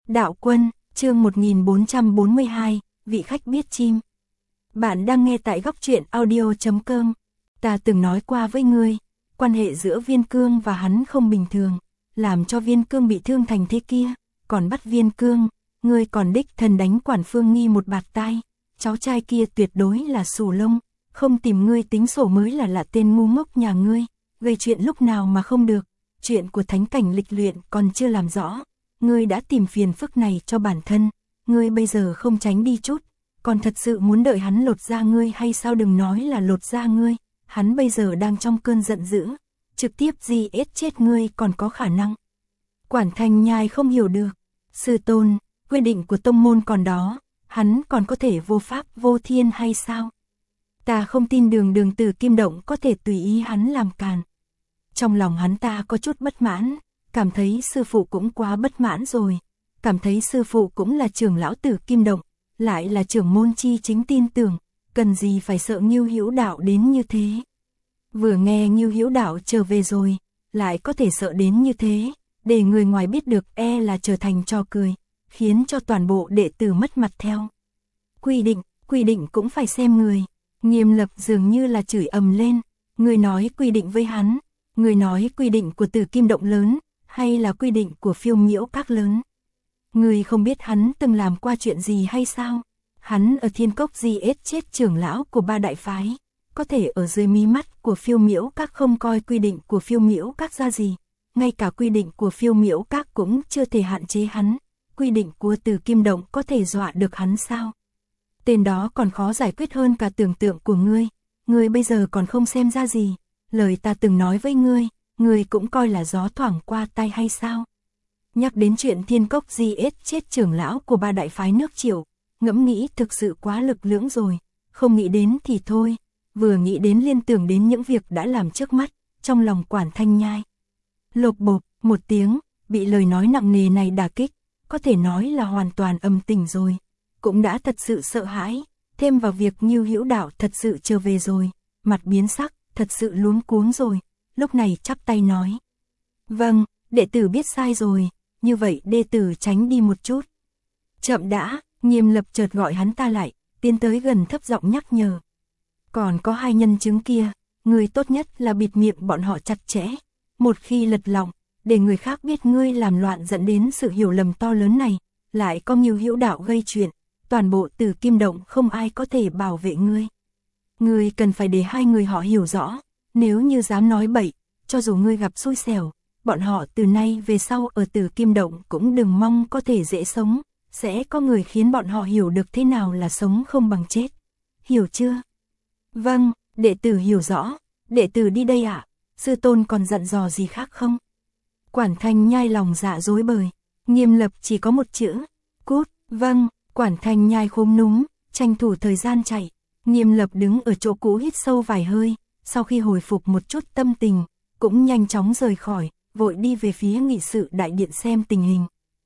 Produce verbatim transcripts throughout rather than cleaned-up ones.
Đạo Quân, chương một nghìn bốn trăm bốn mươi hai, vị khách biết chim. Bạn đang nghe tại góc truyện audio chấm com. Ta từng nói qua với ngươi, quan hệ giữa Viên Cương và hắn không bình thường, làm cho Viên Cương bị thương thành thế kia, còn bắt Viên Cương, ngươi còn đích thân đánh Quản Phương Nghi một bạt tai, cháu trai kia tuyệt đối là xù lông, không tìm ngươi tính sổ mới là lạ tên ngu ngốc nhà ngươi, gây chuyện lúc nào mà không được, chuyện của thánh cảnh lịch luyện còn chưa làm rõ. Ngươi đã tìm phiền phức này cho bản thân, ngươi bây giờ không tránh đi chút, còn thật sự muốn đợi hắn lột da ngươi hay sao? Đừng nói là lột da ngươi, hắn bây giờ đang trong cơn giận dữ, trực tiếp giết chết ngươi còn có khả năng. Quản Thanh Nhai không hiểu được, sư tôn, quy định của tông môn còn đó, hắn còn có thể vô pháp vô thiên hay sao? Ta không tin Đường Đường Tử Kim Động có thể tùy ý hắn làm càn. Trong lòng hắn ta có chút bất mãn. Cảm thấy sư phụ cũng quá bất mãn rồi, cảm thấy sư phụ cũng là trưởng lão Tử Kim Động, lại là trưởng môn chi chính tin tưởng, cần gì phải sợ Ngưu Hữu Đạo đến như thế. Vừa nghe Ngưu Hữu Đạo trở về rồi, lại có thể sợ đến như thế, để người ngoài biết được e là trở thành trò cười, khiến cho toàn bộ đệ tử mất mặt theo. Quy định, quy định cũng phải xem người. Nghiêm Lập dường như là chửi ầm lên, người nói quy định với hắn, người nói quy định của Tử Kim Động lớn, hay là quy định của Phiêu Miễu Các lớn? Người không biết hắn từng làm qua chuyện gì hay sao? Hắn ở Thiên Cốc giết chết trưởng lão của ba đại phái, có thể ở dưới mí mắt của Phiêu Miễu Các không coi quy định của Phiêu Miễu Các ra gì, ngay cả quy định của Phiêu Miễu Các cũng chưa thể hạn chế hắn, quy định của Tử Kim Động có thể dọa được hắn sao? Tên đó còn khó giải quyết hơn cả tưởng tượng của ngươi, ngươi bây giờ còn không xem ra gì, lời ta từng nói với ngươi, ngươi cũng coi là gió thoảng qua tai hay sao? Nhắc đến chuyện Thiên Cốc giết chết trưởng lão của ba đại phái nước Triệu, ngẫm nghĩ thực sự quá lực lưỡng rồi, không nghĩ đến thì thôi, vừa nghĩ đến liên tưởng đến những việc đã làm trước mắt, trong lòng Quản Thanh Nhai lột bột một tiếng, bị lời nói nặng nề này đả kích, có thể nói là hoàn toàn âm tình rồi, cũng đã thật sự sợ hãi, thêm vào việc Ngưu Hữu Đạo thật sự trở về rồi, mặt biến sắc, thật sự luống cuống rồi. Lúc này chắp tay nói, vâng, đệ tử biết sai rồi, như vậy đệ tử tránh đi một chút. Chậm đã, Nghiêm Lập chợt gọi hắn ta lại, tiến tới gần thấp giọng nhắc nhở. Còn có hai nhân chứng kia, người tốt nhất là bịt miệng bọn họ chặt chẽ, một khi lật lọng, để người khác biết ngươi làm loạn dẫn đến sự hiểu lầm to lớn này, lại có Ngưu Hữu Đạo gây chuyện, toàn bộ Tử Kim Động không ai có thể bảo vệ ngươi. Ngươi cần phải để hai người họ hiểu rõ. Nếu như dám nói bậy, cho dù ngươi gặp xui xẻo, bọn họ từ nay về sau ở Tử Kim Động cũng đừng mong có thể dễ sống, sẽ có người khiến bọn họ hiểu được thế nào là sống không bằng chết. Hiểu chưa? Vâng, đệ tử hiểu rõ, đệ tử đi đây ạ, sư tôn còn dặn dò gì khác không? Quản Thanh Nhai lòng dạ dối bời, Nghiêm Lập chỉ có một chữ, cút. Vâng, Quản Thanh Nhai khúm núm, tranh thủ thời gian chạy, Nghiêm Lập đứng ở chỗ cũ hít sâu vài hơi. Sau khi hồi phục một chút tâm tình, cũng nhanh chóng rời khỏi, vội đi về phía nghị sự đại điện xem tình hình.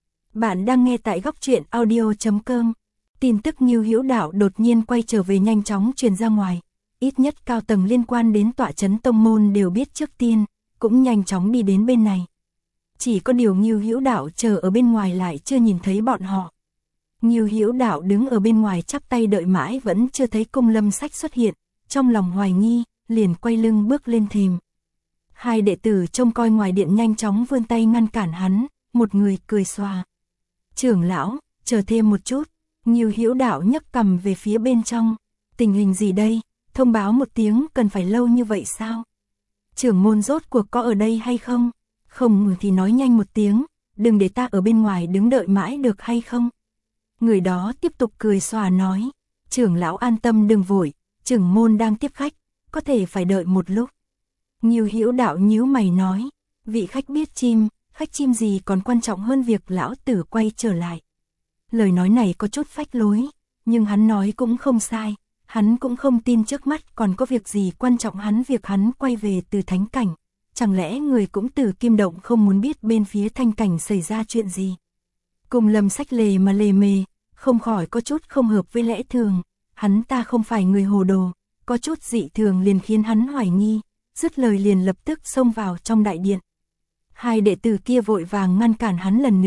Bạn đang nghe tại góc truyện audio chấm com. Tin tức Ngưu Hữu Đạo đột nhiên quay trở về nhanh chóng truyền ra ngoài. Ít nhất cao tầng liên quan đến tọa trấn tông môn đều biết trước tiên, cũng nhanh chóng đi đến bên này. Chỉ có điều Ngưu Hữu Đạo chờ ở bên ngoài lại chưa nhìn thấy bọn họ. Ngưu Hữu Đạo đứng ở bên ngoài chắp tay đợi mãi vẫn chưa thấy Cung Lâm Sách xuất hiện, trong lòng hoài nghi, liền quay lưng bước lên thềm. Hai đệ tử trông coi ngoài điện nhanh chóng vươn tay ngăn cản hắn, một người cười xòa. Trưởng lão, chờ thêm một chút, Ngưu Hữu Đạo nhấc cằm về phía bên trong. Tình hình gì đây, thông báo một tiếng cần phải lâu như vậy sao? Trưởng môn rốt cuộc có ở đây hay không? Không thì nói nhanh một tiếng, đừng để ta ở bên ngoài đứng đợi mãi được hay không? Người đó tiếp tục cười xòa nói, trưởng lão an tâm đừng vội, trưởng môn đang tiếp khách, có thể phải đợi một lúc. Ngưu Hữu Đạo nhíu mày nói, vị khách biết chim, khách chim gì còn quan trọng hơn việc lão tử quay trở lại. Lời nói này có chút phách lối, nhưng hắn nói cũng không sai, hắn cũng không tin trước mắt còn có việc gì quan trọng hắn việc hắn quay về từ thánh cảnh. Chẳng lẽ người cũng Tử Kim Động không muốn biết bên phía thanh cảnh xảy ra chuyện gì. Cùng Lâm Sách lề mà lề mề, không khỏi có chút không hợp với lẽ thường, hắn ta không phải người hồ đồ. Có chút dị thường liền khiến hắn hoài nghi, dứt lời liền lập tức xông vào trong đại điện. Hai đệ tử kia vội vàng ngăn cản hắn lần nữa,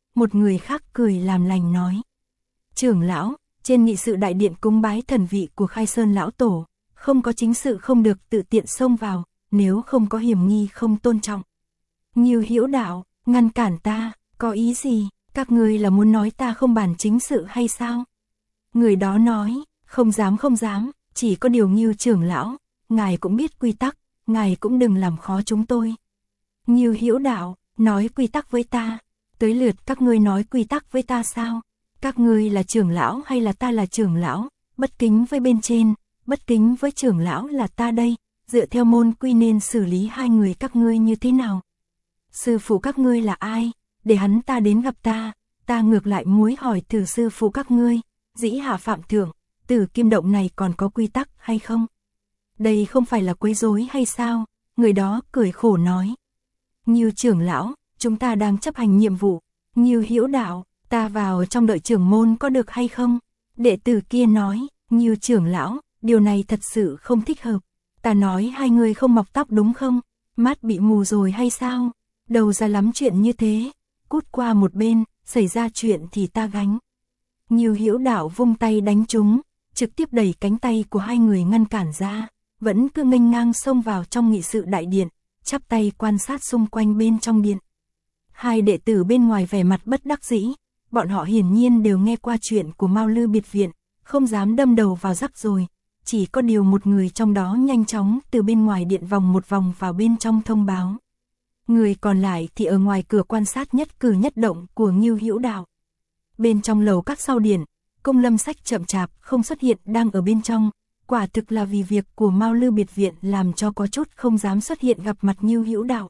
một người khác cười làm lành nói. Trưởng lão, trên nghị sự đại điện cúng bái thần vị của Khai Sơn lão tổ, không có chính sự không được tự tiện xông vào, nếu không có hiểm nghi không tôn trọng. Ngưu Hữu Đạo, ngăn cản ta, có ý gì, các ngươi là muốn nói ta không bàn chính sự hay sao? Người đó nói, không dám không dám, chỉ có điều Ngưu trưởng lão, ngài cũng biết quy tắc, ngài cũng đừng làm khó chúng tôi. Ngưu Hữu Đạo, nói quy tắc với ta, tới lượt các ngươi nói quy tắc với ta sao? Các ngươi là trưởng lão hay là ta là trưởng lão, bất kính với bên trên, bất kính với trưởng lão là ta đây, dựa theo môn quy nên xử lý hai người các ngươi như thế nào? Sư phụ các ngươi là ai? Để hắn ta đến gặp ta, ta ngược lại muốn hỏi thử sư phụ các ngươi, dĩ hạ phạm thượng, Tử Kim Động này còn có quy tắc hay không? Đây không phải là quấy rối hay sao? Người đó cười khổ nói. Ngưu trưởng lão, chúng ta đang chấp hành nhiệm vụ. Ngưu Hữu Đạo, ta vào trong đợi trưởng môn có được hay không? Đệ tử kia nói, Ngưu trưởng lão, điều này thật sự không thích hợp. Ta nói hai người không mọc tóc đúng không? Mắt bị mù rồi hay sao? Đầu ra lắm chuyện như thế, cút qua một bên, xảy ra chuyện thì ta gánh. Ngưu Hữu Đạo vung tay đánh chúng, trực tiếp đẩy cánh tay của hai người ngăn cản ra, vẫn cứ nghênh ngang xông vào trong nghị sự đại điện, chắp tay quan sát xung quanh bên trong điện. Hai đệ tử bên ngoài vẻ mặt bất đắc dĩ, bọn họ hiển nhiên đều nghe qua chuyện của Mao Lư biệt viện, không dám đâm đầu vào rắc rối, chỉ có điều một người trong đó nhanh chóng từ bên ngoài điện vòng một vòng vào bên trong thông báo. Người còn lại thì ở ngoài cửa quan sát nhất cử nhất động của Ngưu Hữu Đạo. Bên trong lầu các sau điện, Cung Lâm Sách chậm chạp không xuất hiện đang ở bên trong, quả thực là vì việc của Mao Lư biệt viện làm cho có chút không dám xuất hiện gặp mặt Ngưu Hữu Đạo.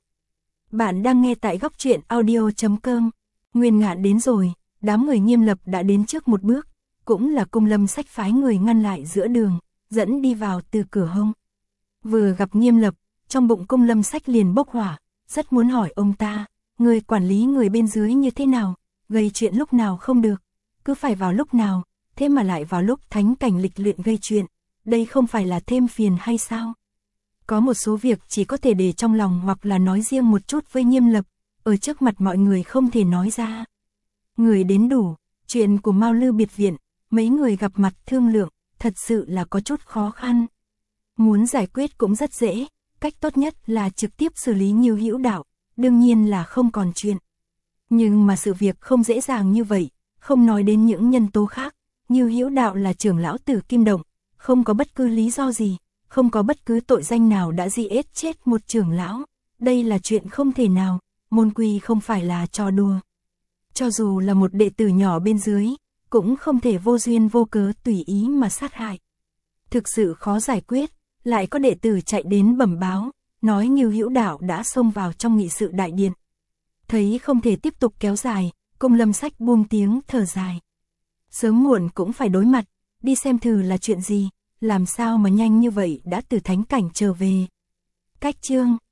Bạn đang nghe tại góc truyện audio chấm com. Nguyên Ngạn đến rồi, đám người Nghiêm Lập đã đến trước một bước, cũng là Cung Lâm Sách phái người ngăn lại giữa đường, dẫn đi vào từ cửa hông. Vừa gặp Nghiêm Lập, trong bụng Cung Lâm Sách liền bốc hỏa, rất muốn hỏi ông ta, người quản lý người bên dưới như thế nào, gây chuyện lúc nào không được, cứ phải vào lúc nào, thế mà lại vào lúc thánh cảnh lịch luyện gây chuyện, đây không phải là thêm phiền hay sao? Có một số việc chỉ có thể để trong lòng hoặc là nói riêng một chút với Nghiêm Lập, ở trước mặt mọi người không thể nói ra. Người đến đủ, chuyện của Mao Lư biệt viện, mấy người gặp mặt thương lượng, thật sự là có chút khó khăn. Muốn giải quyết cũng rất dễ, cách tốt nhất là trực tiếp xử lý Ngưu Hữu Đạo, đương nhiên là không còn chuyện. Nhưng mà sự việc không dễ dàng như vậy, không nói đến những nhân tố khác, Ngưu Hữu Đạo là trưởng lão Tử Kim Động, không có bất cứ lý do gì, không có bất cứ tội danh nào đã giết chết một trưởng lão, đây là chuyện không thể nào, môn quy không phải là trò đùa. Cho dù là một đệ tử nhỏ bên dưới, cũng không thể vô duyên vô cớ tùy ý mà sát hại. Thực sự khó giải quyết, lại có đệ tử chạy đến bẩm báo, nói Ngưu Hữu Đạo đã xông vào trong nghị sự đại điện. Thấy không thể tiếp tục kéo dài, Cung Lâm Sách buông tiếng thở dài. Sớm muộn cũng phải đối mặt, đi xem thử là chuyện gì, làm sao mà nhanh như vậy đã từ thánh cảnh trở về. Cách chương